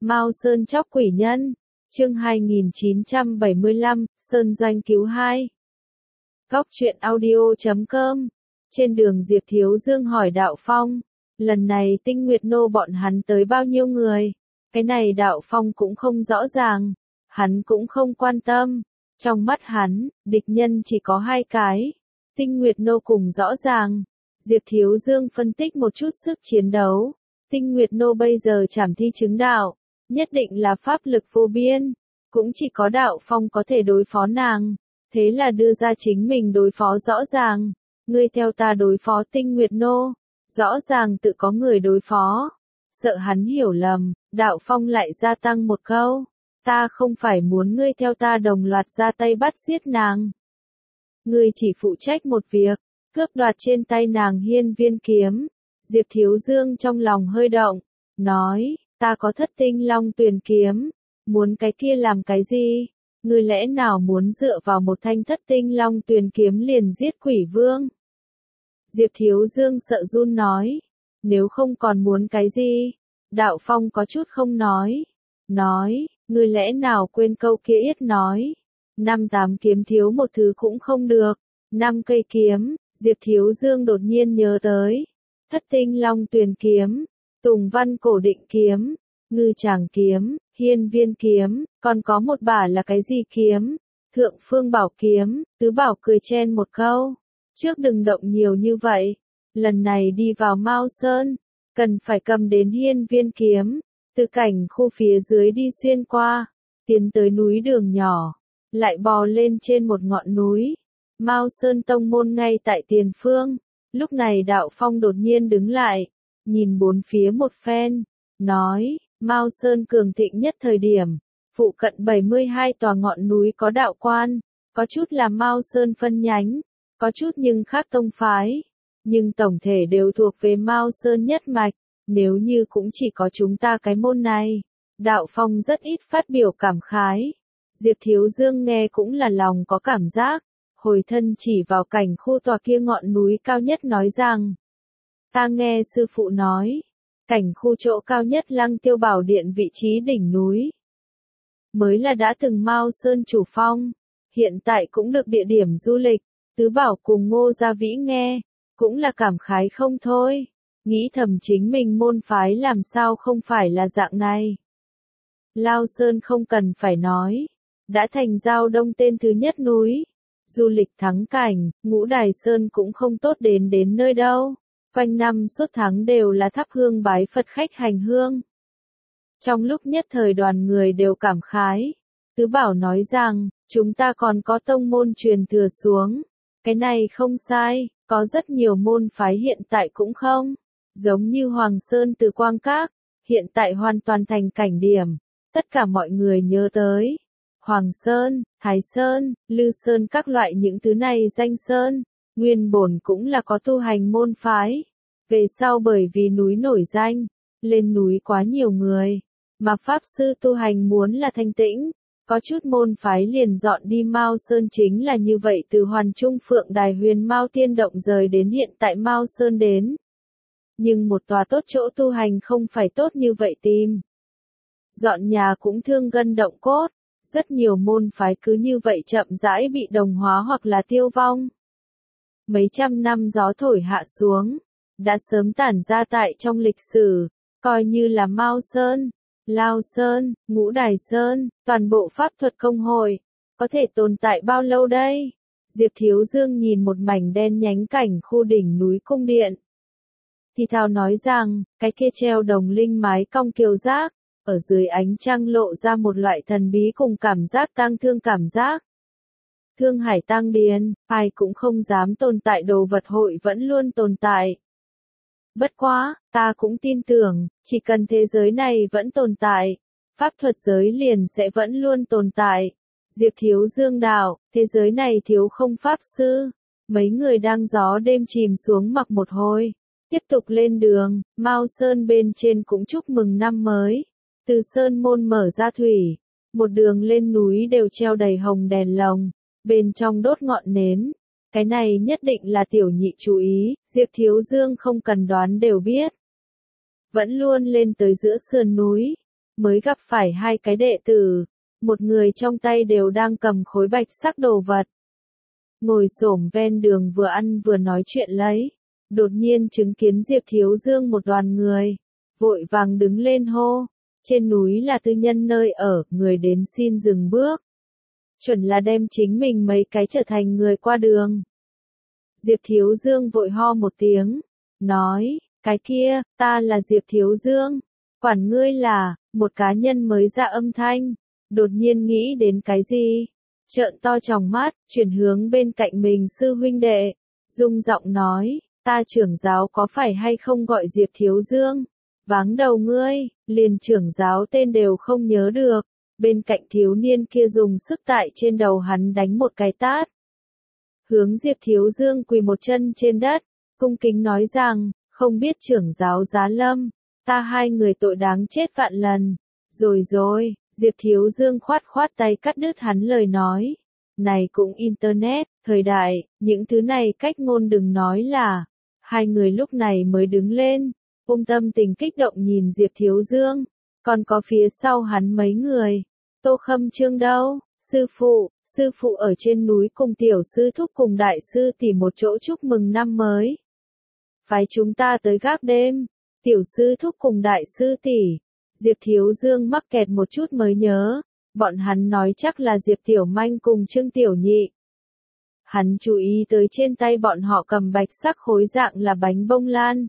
Mao Sơn chóc quỷ nhân. Chương 2975, Sơn Doanh cứu 2. Góc truyện audio.com. Trên đường Diệp Thiếu Dương hỏi Đạo Phong, lần này Tinh Nguyệt Nô bọn hắn tới bao nhiêu người? Cái này Đạo Phong cũng không rõ ràng, hắn cũng không quan tâm. Trong mắt hắn, địch nhân chỉ có 2 cái. Tinh Nguyệt Nô cùng rõ ràng. Diệp Thiếu Dương phân tích một chút sức chiến đấu. Tinh Nguyệt Nô bây giờ trảm thi chứng đạo, nhất định là pháp lực vô biên, cũng chỉ có Đạo Phong có thể đối phó nàng, thế là đưa ra chính mình đối phó rõ ràng, ngươi theo ta đối phó Tinh Nguyệt Nô, rõ ràng tự có người đối phó. Sợ hắn hiểu lầm, Đạo Phong lại gia tăng một câu, ta không phải muốn ngươi theo ta đồng loạt ra tay bắt giết nàng. Ngươi chỉ phụ trách một việc, cướp đoạt trên tay nàng hiên viên kiếm. Diệp Thiếu Dương trong lòng hơi động, nói, ta có Thất Tinh Long Tuyền kiếm, muốn cái kia làm cái gì? Ngươi lẽ nào muốn dựa vào một thanh Thất Tinh Long Tuyền kiếm liền giết Quỷ Vương? Diệp Thiếu Dương sợ run nói, nếu không còn muốn cái gì? Đạo Phong có chút không nói, ngươi lẽ nào quên câu kia yết nói, 5-8 kiếm thiếu một thứ cũng không được, 5 cây kiếm. Diệp Thiếu Dương đột nhiên nhớ tới Thất Tinh Long Tuyền kiếm, Tùng Văn Cổ Định kiếm, Ngư Tràng kiếm, Hiên Viên kiếm, còn có một bả là cái gì kiếm? Thượng Phương Bảo kiếm. Tứ Bảo cười chen một câu, trước đừng động nhiều như vậy, lần này đi vào Mao Sơn, cần phải cầm đến Hiên Viên kiếm, từ cảnh khu phía dưới đi xuyên qua, tiến tới núi đường nhỏ, lại bò lên trên một ngọn núi. Mao Sơn tông môn ngay tại tiền phương. Lúc này Đạo Phong đột nhiên đứng lại, nhìn bốn phía một phen, nói, Mao Sơn cường thịnh nhất thời điểm, phụ cận 72 tòa ngọn núi có đạo quan, có chút là Mao Sơn phân nhánh, có chút nhưng khác tông phái, nhưng tổng thể đều thuộc về Mao Sơn nhất mạch, nếu như cũng chỉ có chúng ta cái môn này. Đạo Phong rất ít phát biểu cảm khái. Diệp Thiếu Dương nghe cũng là lòng có cảm giác. Hồi thân chỉ vào cảnh khu tòa kia ngọn núi cao nhất nói rằng, ta nghe sư phụ nói, cảnh khu chỗ cao nhất Lăng Tiêu Bảo Điện vị trí đỉnh núi, mới là đã từng Mao Sơn chủ phong, hiện tại cũng được địa điểm du lịch. Tứ Bảo cùng Ngô Gia Vĩ nghe, cũng là cảm khái không thôi, nghĩ thầm chính mình môn phái làm sao không phải là dạng này. Lao Sơn không cần phải nói, đã thành Giao Đông tên thứ nhất núi. Du lịch thắng cảnh, Ngũ Đài Sơn cũng không tốt đến nơi đâu. Quanh năm suốt tháng đều là thắp hương bái Phật khách hành hương. Trong lúc nhất thời đoàn người đều cảm khái. Tứ Bảo nói rằng, chúng ta còn có tông môn truyền thừa xuống. Cái này không sai, có rất nhiều môn phái hiện tại cũng không. Giống như Hoàng Sơn Từ Quang Các, hiện tại hoàn toàn thành cảnh điểm. Tất cả mọi người nhớ tới. Hoàng Sơn, Thái Sơn, Lư Sơn các loại những thứ này danh sơn, nguyên bổn cũng là có tu hành môn phái. Về sau bởi vì núi nổi danh, lên núi quá nhiều người, mà Pháp Sư tu hành muốn là thanh tĩnh, có chút môn phái liền dọn đi Mao Sơn chính là như vậy từ Hoàn Trung Phượng Đài Huyền Mao Tiên Động rời đến hiện tại Mao Sơn đến. Nhưng một tòa tốt chỗ tu hành không phải tốt như vậy tìm. Dọn nhà cũng thương gân động cốt. Rất nhiều môn phái cứ như vậy chậm rãi bị đồng hóa hoặc là tiêu vong. Mấy trăm năm gió thổi hạ xuống, đã sớm tản ra tại trong lịch sử, coi như là Mao Sơn, Lao Sơn, Ngũ Đài Sơn, toàn bộ pháp thuật công hội, có thể tồn tại bao lâu đây? Diệp Thiếu Dương nhìn một mảnh đen nhánh cảnh khu đỉnh núi cung điện. Thì thào nói rằng, cái kia treo đồng linh mái cong kiều giác. Ở dưới ánh trăng lộ ra một loại thần bí cùng cảm giác tang thương cảm giác. Thương Hải Tang Điền, ai cũng không dám tồn tại đồ vật hội vẫn luôn tồn tại. Bất quá, ta cũng tin tưởng, chỉ cần thế giới này vẫn tồn tại, pháp thuật giới liền sẽ vẫn luôn tồn tại. Diệp Thiếu Dương đạo, thế giới này thiếu không pháp sư. Mấy người đang gió đêm chìm xuống mặc một hồi. Tiếp tục lên đường, Mao Sơn bên trên cũng chúc mừng năm mới. Từ sơn môn mở ra thủy, một đường lên núi đều treo đầy hồng đèn lồng, bên trong đốt ngọn nến. Cái này nhất định là tiểu nhị chú ý, Diệp Thiếu Dương không cần đoán đều biết. Vẫn luôn lên tới giữa sườn núi, mới gặp phải hai cái đệ tử, một người trong tay đều đang cầm khối bạch sắc đồ vật. Ngồi xổm ven đường vừa ăn vừa nói chuyện lấy, đột nhiên chứng kiến Diệp Thiếu Dương một đoàn người, vội vàng đứng lên hô, trên núi là tư nhân nơi ở, người đến xin dừng bước. Chuẩn là đem chính mình mấy cái trở thành người qua đường. Diệp Thiếu Dương vội ho một tiếng, nói, cái kia, ta là Diệp Thiếu Dương, quản ngươi là, một cá nhân mới ra âm thanh, đột nhiên nghĩ đến cái gì, trợn to tròng mắt, chuyển hướng bên cạnh mình sư huynh đệ, rung giọng nói, ta trưởng giáo có phải hay không gọi Diệp Thiếu Dương, váng đầu ngươi, liền trưởng giáo tên đều không nhớ được, bên cạnh thiếu niên kia dùng sức tại trên đầu hắn đánh một cái tát. Hướng Diệp Thiếu Dương quỳ một chân trên đất, cung kính nói rằng, không biết trưởng giáo Giá Lâm, ta hai người tội đáng chết vạn lần. Rồi, Diệp Thiếu Dương khoát tay cắt đứt hắn lời nói. Này cũng internet, thời đại, những thứ này cách ngôn đừng nói là. Hai người lúc này mới đứng lên, tâm tình kích động nhìn Diệp Thiếu Dương, còn có phía sau hắn mấy người. Tô Khâm Trương đâu? Sư phụ ở trên núi cùng tiểu sư thúc cùng đại sư tỷ một chỗ chúc mừng năm mới. Phái chúng ta tới gác đêm, tiểu sư thúc cùng đại sư tỷ. Diệp Thiếu Dương mắc kẹt một chút mới nhớ, bọn hắn nói chắc là Diệp Tiểu Manh cùng Trương Tiểu Nhị. Hắn chú ý tới trên tay bọn họ cầm bạch sắc khối dạng là bánh bông lan.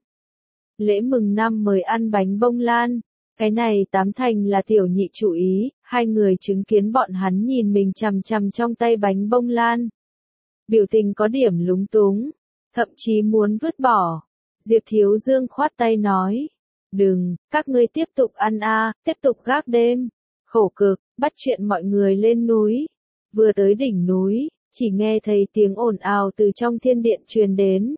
Lễ mừng năm mới ăn bánh bông lan. Cái này tám thành là Tiểu Nhị chủ ý, hai người chứng kiến bọn hắn nhìn mình chằm chằm trong tay bánh bông lan. Biểu tình có điểm lúng túng, thậm chí muốn vứt bỏ. Diệp Thiếu Dương khoát tay nói, đừng, các ngươi tiếp tục ăn tiếp tục gác đêm. Khổ cực, bắt chuyện mọi người lên núi. Vừa tới đỉnh núi, chỉ nghe thấy tiếng ồn ào từ trong thiên điện truyền đến.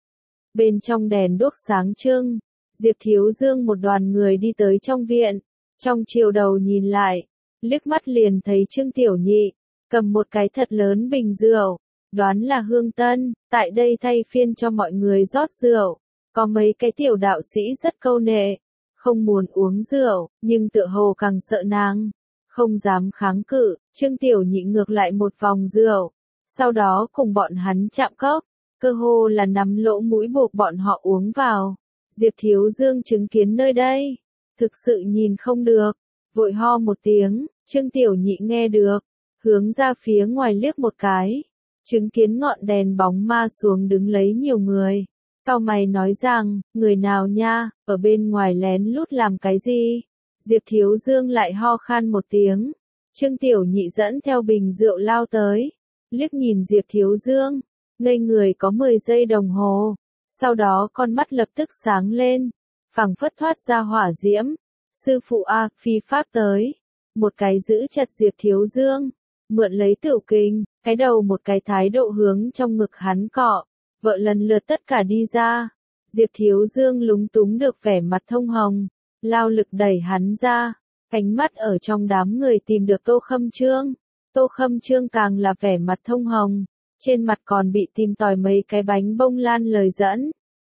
Bên trong đèn đuốc sáng trưng. Diệp Thiếu Dương một đoàn người đi tới trong viện, trong chiều đầu nhìn lại, liếc mắt liền thấy Trương Tiểu Nhị, cầm một cái thật lớn bình rượu, đoán là hương tân, tại đây thay phiên cho mọi người rót rượu, có mấy cái tiểu đạo sĩ rất câu nệ, không muốn uống rượu, nhưng tựa hồ càng sợ nàng, không dám kháng cự, Trương Tiểu Nhị ngược lại một vòng rượu, sau đó cùng bọn hắn chạm cốc, cơ hồ là nắm lỗ mũi buộc bọn họ uống vào. Diệp Thiếu Dương chứng kiến nơi đây, thực sự nhìn không được, vội ho một tiếng, Trương Tiểu Nhị nghe được, hướng ra phía ngoài liếc một cái, chứng kiến ngọn đèn bóng ma xuống đứng lấy nhiều người, cau mày nói rằng, người nào nha, ở bên ngoài lén lút làm cái gì? Diệp Thiếu Dương lại ho khan một tiếng, Trương Tiểu Nhị dẫn theo bình rượu lao tới, liếc nhìn Diệp Thiếu Dương, ngây người có 10 giây đồng hồ. Sau đó con mắt lập tức sáng lên, phảng phất thoát ra hỏa diễm. Sư phụ phi pháp tới. Một cái giữ chặt Diệp Thiếu Dương, mượn lấy tiểu kình, cái đầu một cái thái độ hướng trong ngực hắn cọ. Vợ lần lượt tất cả đi ra. Diệp Thiếu Dương lúng túng được vẻ mặt thông hồng, lao lực đẩy hắn ra. Ánh mắt ở trong đám người tìm được Tô Khâm Trương. Tô Khâm Trương càng là vẻ mặt thông hồng. Trên mặt còn bị tìm tòi mấy cái bánh bông lan lời dẫn.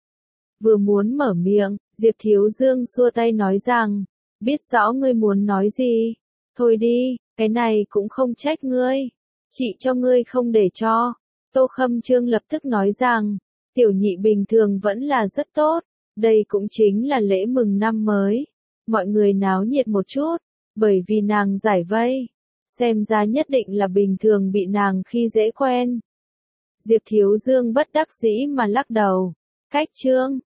Vừa muốn mở miệng, Diệp Thiếu Dương xua tay nói rằng, biết rõ ngươi muốn nói gì, thôi đi, cái này cũng không trách ngươi, chị cho ngươi không để cho. Tô Khâm Trương lập tức nói rằng, Tiểu Nhị bình thường vẫn là rất tốt, đây cũng chính là lễ mừng năm mới, mọi người náo nhiệt một chút, bởi vì nàng giải vây, xem ra nhất định là bình thường bị nàng khi dễ quen. Diệp Thiếu Dương bất đắc dĩ mà lắc đầu, cách Trương,